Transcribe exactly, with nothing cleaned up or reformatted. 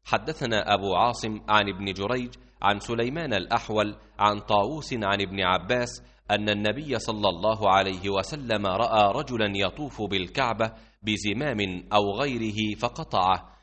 حدثنا أبو عاصم عن ابن جريج عن سليمان الأحول عن طاووس عن ابن عباس أن النبي صلى الله عليه وسلم رأى رجلا يطوف بالكعبة بزمام أو غيره فقطعه،